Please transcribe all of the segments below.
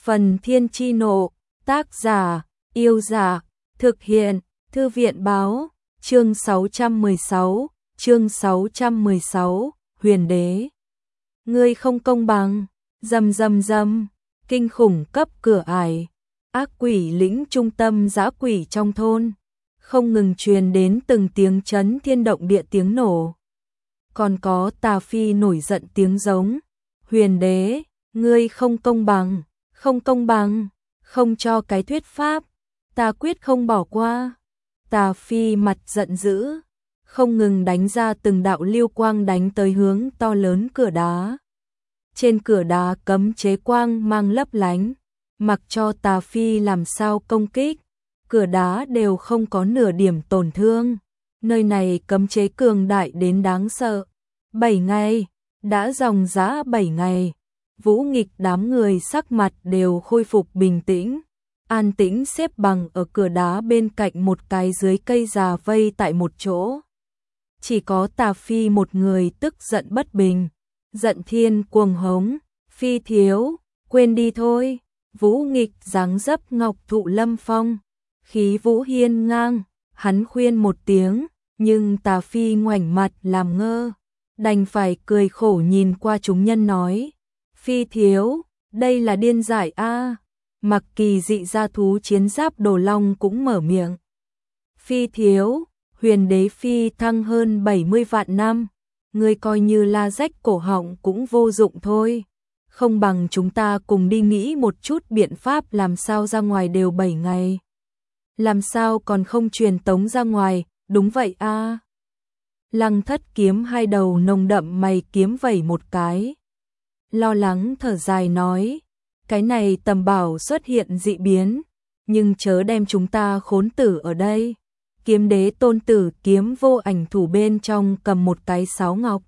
Phần Thiên Chi Nộ, tác giả, Yêu Dạ, thực hiện, Thư viện Báo, chương 616, Huyền Đế. Ngươi không công bằng, rầm rầm rầm, kinh khủng cấp cửa ải, ác quỷ lĩnh trung tâm dã quỷ trong thôn, không ngừng truyền đến từng tiếng chấn thiên động địa tiếng nổ. Còn có Tà Phi nổi giận tiếng giống, Huyền Đế, ngươi không công bằng, không cho cái thuyết pháp, ta quyết không bỏ qua. Tà Phi mặt giận dữ, không ngừng đánh ra từng đạo lưu quang đánh tới hướng to lớn cửa đá. Trên cửa đá cấm chế quang mang lấp lánh, mặc cho Tà Phi làm sao công kích, cửa đá đều không có nửa điểm tổn thương. Nơi này cấm chế cường đại đến đáng sợ. 7 ngày, đã dòng dã 7 ngày, Vũ Nghịch đám người sắc mặt đều khôi phục bình tĩnh, an tĩnh xếp bằng ở cửa đá bên cạnh một cái dưới cây già vây tại một chỗ. Chỉ có Tà Phi một người tức giận bất bình, giận thiên cuồng hống, Phi thiếu, quên đi thôi. Vũ Nghịch dáng dấp ngọc thụ lâm phong, khí vũ hiên ngang, hắn khuyên một tiếng, nhưng Tà Phi ngoảnh mặt làm ngơ, đành phải cười khổ nhìn qua chúng nhân nói, Phi thiếu, đây là điên dại a. Mặc Kỳ dị gia thú chiến giáp Đồ Long cũng mở miệng. Phi thiếu, Huyền Đế phi thăng hơn 70 vạn năm, ngươi coi như la rách cổ họng cũng vô dụng thôi. Không bằng chúng ta cùng đi nghĩ một chút biện pháp làm sao ra ngoài đều 7 ngày. Làm sao còn không truyền tống ra ngoài, đúng vậy a. Lăng Thất Kiếm hai đầu nồng đậm mày kiếm vẩy một cái. Lo lắng thở dài nói, cái này tầm bảo xuất hiện dị biến, nhưng chớ đem chúng ta khốn tử ở đây. Kiếm đế tôn tử Kiếm Vô Ảnh thủ bên trong cầm một cái sáo ngọc,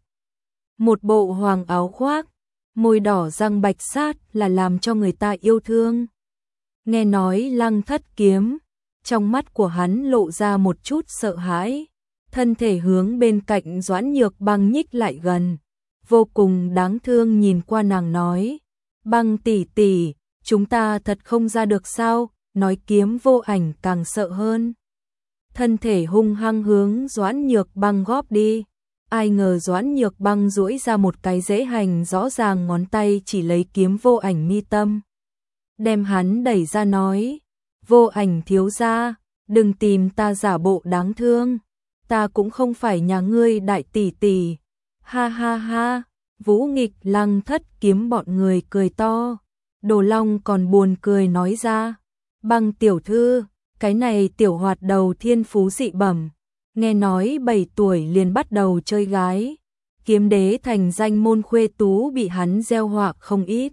một bộ hoàng áo khoác, môi đỏ răng bạch sát là làm cho người ta yêu thương. Nghe nói Lăng Thất Kiếm, trong mắt của hắn lộ ra một chút sợ hãi, thân thể hướng bên cạnh Doãn Nhược Băng nhích lại gần, vô cùng đáng thương nhìn qua nàng nói, Băng tỷ tỷ, chúng ta thật không ra được sao? Nói Kiếm Vô Ảnh càng sợ hơn, thân thể hung hăng hướng Doãn Nhược Băng góp đi. Ai ngờ Doãn Nhược Băng duỗi ra một cái dễ hành rõ ràng ngón tay chỉ lấy Kiếm Vô Ảnh mi tâm, đem hắn đẩy ra nói, Vô Ảnh thiếu gia, đừng tìm ta giả bộ đáng thương, ta cũng không phải nhà ngươi đại tỷ tỷ. Ha ha ha. Vũ Nghịch Lăng Thất Kiếm bọn người cười to. Đồ Long còn buồn cười nói ra, Băng tiểu thư, cái này tiểu hoạt đầu thiên phú dị bẩm, nghe nói 7 tuổi liền bắt đầu chơi gái, kiếm đế thành danh môn khuê tú bị hắn gieo họa không ít.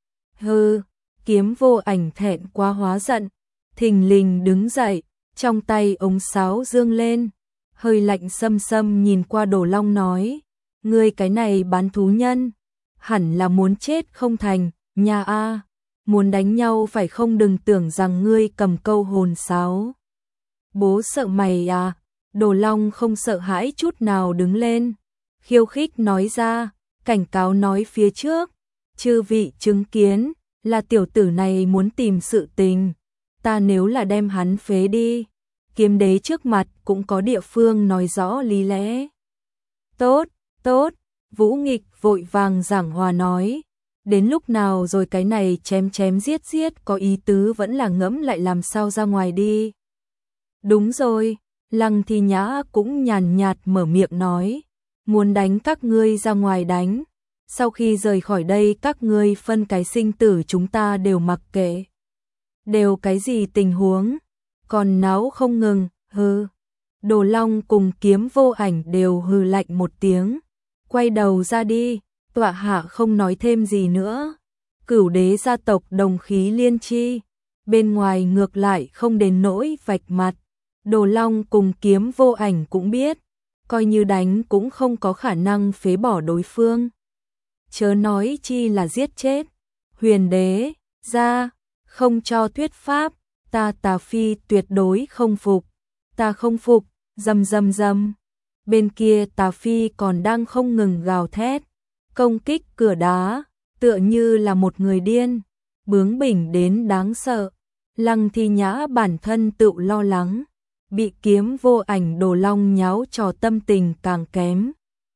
Hừ. Kiếm Vô Ảnh thẹn quá hóa giận, thình lình đứng dậy, trong tay ống sáo dương lên, hơi lạnh xâm xâm nhìn qua Đồ Long nói, ngươi cái này bán thú nhân, hẳn là muốn chết không thành, nhà a, muốn đánh nhau phải không, đừng tưởng rằng ngươi cầm câu hồn sáo. Bố sợ mày à? Đồ Long không sợ hãi chút nào đứng lên, khiêu khích nói ra, cảnh cáo nói phía trước, chư vị chứng kiến, là tiểu tử này muốn tìm sự tình, ta nếu là đem hắn phế đi, kiếm đế trước mặt cũng có địa phương nói rõ lý lẽ. Tốt, tốt, Vũ Nghịch vội vàng giảng hòa nói, đến lúc nào rồi cái này chém chém giết giết có ý tứ vẫn là ngẫm lại làm sao ra ngoài đi. Đúng rồi, Lăng Thi Nhã cũng nhàn nhạt mở miệng nói, muốn đánh các ngươi ra ngoài đánh, sau khi rời khỏi đây các ngươi phân cái sinh tử chúng ta đều mặc kệ. Đều cái gì tình huống, còn náo không ngừng, hừ. Đồ Long cùng Kiếm Vô Ảnh đều hừ lạnh một tiếng, quay đầu ra đi, tọa hạ không nói thêm gì nữa. Cửu đế gia tộc đồng khí liên chi, bên ngoài ngược lại không đến nỗi vạch mặt. Đồ Long cùng Kiếm Vô Ảnh cũng biết, coi như đánh cũng không có khả năng phế bỏ đối phương, chớ nói chi là giết chết. Huyền Đế ra, không cho thuyết pháp, ta Tà Phi tuyệt đối không phục, ta không phục. Rầm rầm rầm. Bên kia Tà Phi còn đang không ngừng gào thét, công kích cửa đá, tựa như là một người điên. bướng bỉnh đến đáng sợ. Lăng Thi Nhã bản thân tự lo lắng, bị Kiếm Vô Ảnh Đồ Long nháo trò tâm tình càng kém.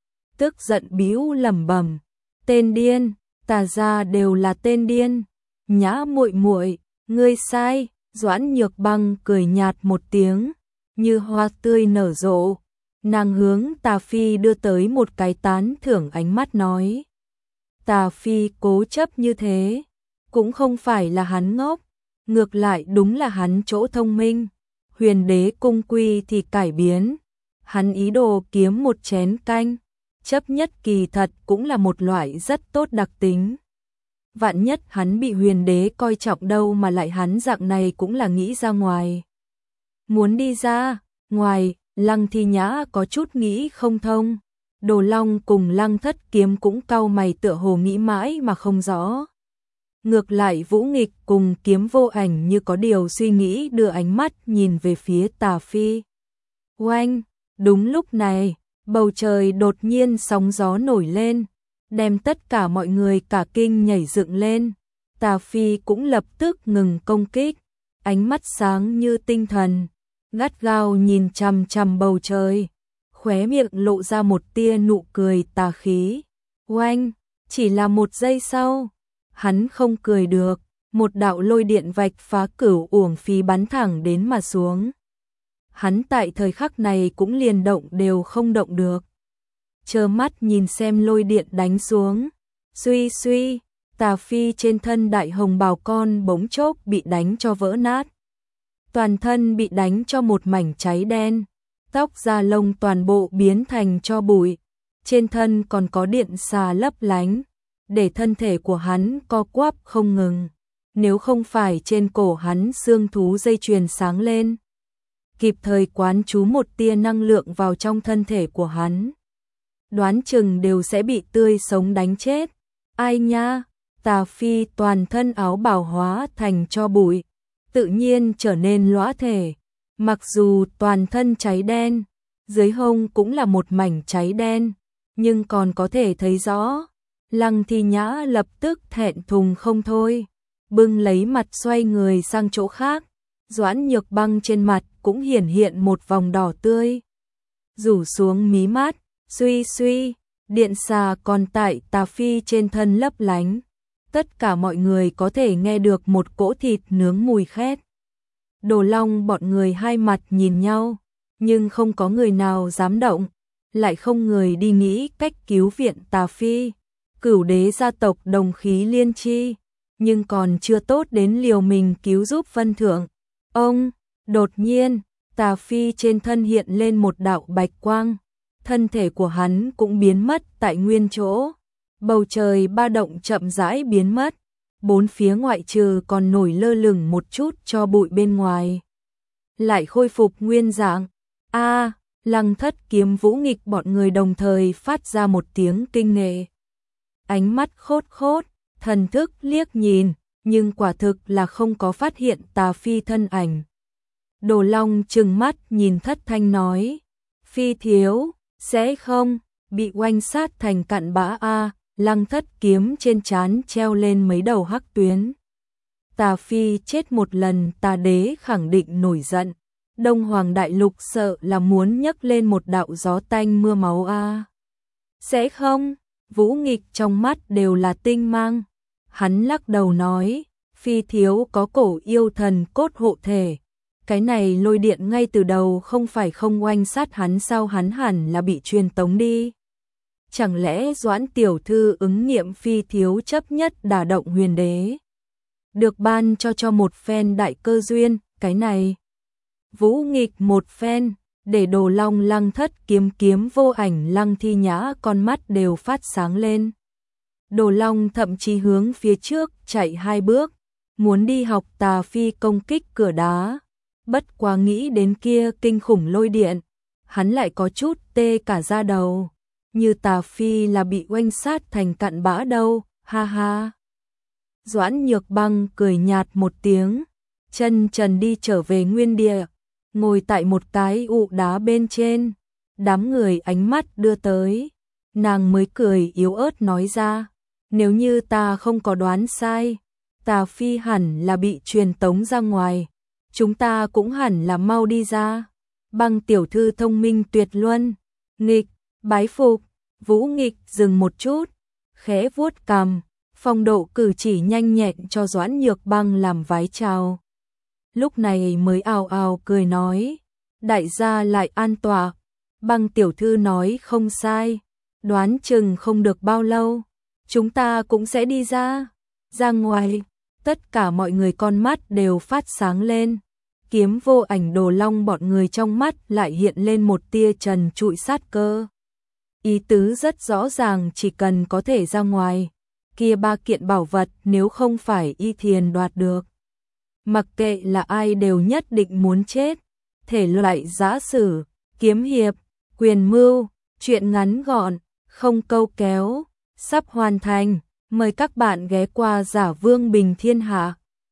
Tức giận bĩu lẩm bẩm, tên điên, Tà gia đều là tên điên. Nhã muội muội, ngươi sai. Doãn Nhược Băng cười nhạt một tiếng, như hoa tươi nở rộ. Nàng hướng Tà Phi đưa tới một cái tán thưởng ánh mắt nói. Tà Phi cố chấp như thế, cũng không phải là hắn ngốc, ngược lại đúng là hắn chỗ thông minh. Huyền Đế cung quy thì cải biến, hắn ý đồ kiếm một chén canh, chấp nhất kỳ thật cũng là một loại rất tốt đặc tính. Vạn nhất hắn bị Huyền Đế coi trọng đâu mà lại hắn dạng này cũng là nghĩ ra ngoài. Muốn đi ra ngoài, Lăng Thi Nhã có chút nghĩ không thông. Đồ Long cùng Lăng Thất Kiếm cũng cau mày tựa hồ nghĩ mãi mà không rõ. Ngược lại Vũ Nghịch cùng Kiếm Vô Ảnh như có điều suy nghĩ đưa ánh mắt nhìn về phía Tà Phi. Oanh, đúng lúc này, bầu trời đột nhiên sóng gió nổi lên, đem tất cả mọi người cả kinh nhảy dựng lên. Tà Phi cũng lập tức ngừng công kích, ánh mắt sáng như tinh thần, gắt gao nhìn chằm chằm bầu trời, khóe miệng lộ ra một tia nụ cười tà khí. Oanh, chỉ là một giây sau, hắn không cười được, một đạo lôi điện vạch phá cửu uổng phí bắn thẳng đến mà xuống. Hắn tại thời khắc này cũng liền động đều không động được, trơ mắt nhìn xem lôi điện đánh xuống. Suy suy, Tà Phi trên thân đại hồng bào con bỗng chốc bị đánh cho vỡ nát. Toàn thân bị đánh cho một mảnh cháy đen, tóc da lông toàn bộ biến thành tro bụi, trên thân còn có điện xà lấp lánh, để thân thể của hắn co quắp không ngừng. Nếu không phải trên cổ hắn xương thú dây chuyền sáng lên, kịp thời quán trú một tia năng lượng vào trong thân thể của hắn, đoán chừng đều sẽ bị tươi sống đánh chết. Ai nha, Tà Phi toàn thân áo bào hóa thành tro bụi, tự nhiên trở nên lõa thể, mặc dù toàn thân cháy đen, dưới hông cũng là một mảnh cháy đen, nhưng còn có thể thấy rõ. Lăng Thi Nhã lập tức thẹn thùng không thôi, bưng lấy mặt xoay người sang chỗ khác. Doãn Nhược Băng trên mặt cũng hiển hiện một vòng đỏ tươi, rủ xuống mí mắt. Suy suy, điện xà còn tại Tà Phi trên thân lấp lánh, tất cả mọi người có thể nghe được một cỗ thịt nướng mùi khét. Đồ Long bọn người hai mặt nhìn nhau, nhưng không có người nào dám động, lại không người đi nghĩ cách cứu viện Tà Phi. Cửu Đế gia tộc đồng khí liên chi, nhưng còn chưa tốt đến liều mình cứu giúp phân thượng. Đột nhiên, Tà Phi trên thân hiện lên một đạo bạch quang, thân thể của hắn cũng biến mất tại nguyên chỗ. Bầu trời ba động chậm rãi biến mất, bốn phía ngoại trừ còn nổi lơ lửng một chút cho bụi bên ngoài, lại khôi phục nguyên dạng. A, Lăng Thất Kiếm Vũ Nghịch bọn người đồng thời phát ra một tiếng kinh nghệ. Ánh mắt khốt khốt, thần thức liếc nhìn, nhưng quả thực là không có phát hiện Tà Phi thân ảnh. Đồ Long trừng mắt nhìn Thất Thanh nói, Phi thiếu, sẽ không bị oanh sát thành cặn bã a. Lăng Thất Kiếm trên trán treo lên mấy đầu hắc tuyến. Tà Phi chết một lần, Tà Đế khẳng định nổi giận. Đông Hoàng Đại Lục sợ là muốn nhấc lên một đạo gió tanh mưa máu a. Sẽ không, Vũ Nghịch trong mắt đều là tinh mang. Hắn lắc đầu nói, Phi thiếu có cổ yêu thần cốt hộ thể. Cái này lôi điện ngay từ đầu không phải không oanh sát hắn sao, hắn hẳn là bị truyền tống đi. Chẳng lẽ Doãn tiểu thư ứng nghiệm Phi thiếu chấp nhất đả động Huyền Đế, được ban cho một phen đại cơ duyên, cái này. Vũ Nghịch một phen, để Đồ Long Lăng Thất Kiếm Kiếm Vô Ảnh Lăng Thi Nhã con mắt đều phát sáng lên. Đồ Long thậm chí hướng phía trước chạy 2 bước, muốn đi học Tà Phi công kích cửa đá. Bất quá nghĩ đến kia kinh khủng lôi điện, hắn lại có chút tê cả da đầu. Như Tà Phi là bị oanh sát thành cặn bã đâu, ha ha. Doãn Nhược Băng cười nhạt một tiếng, chân trần đi trở về nguyên địa, ngồi tại một cái ụ đá bên trên. Đám người ánh mắt đưa tới, nàng mới cười yếu ớt nói ra, nếu như ta không có đoán sai, Tà Phi hẳn là bị truyền tống ra ngoài, chúng ta cũng hẳn là mau đi ra. Băng tiểu thư thông minh tuyệt luân. Nghịch, bái phục. Vũ Nghịch dừng một chút, khẽ vuốt cằm, phong độ cử chỉ nhanh nhẹn cho Doãn Nhược Băng làm vái chào. Lúc này mới ào ào cười nói, đại gia lại an tọa. Băng tiểu thư nói không sai, đoán chừng không được bao lâu, chúng ta cũng sẽ đi ra. Ra ngoài, tất cả mọi người con mắt đều phát sáng lên. Kiếm Vô Ảnh, Đồ Long bọn người trong mắt lại hiện lên một tia trần trụi sát cơ. Ý tứ rất rõ ràng, chỉ cần có thể ra ngoài, kia 3 kiện bảo vật nếu không phải Y Thiền đoạt được, mặc kệ là ai đều nhất định muốn chết. Thể loại giã sử, kiếm hiệp, quyền mưu, truyện ngắn gọn, không câu kéo, sắp hoàn thành. Mời các bạn ghé qua Giả Vương Bình Thiên Hạ.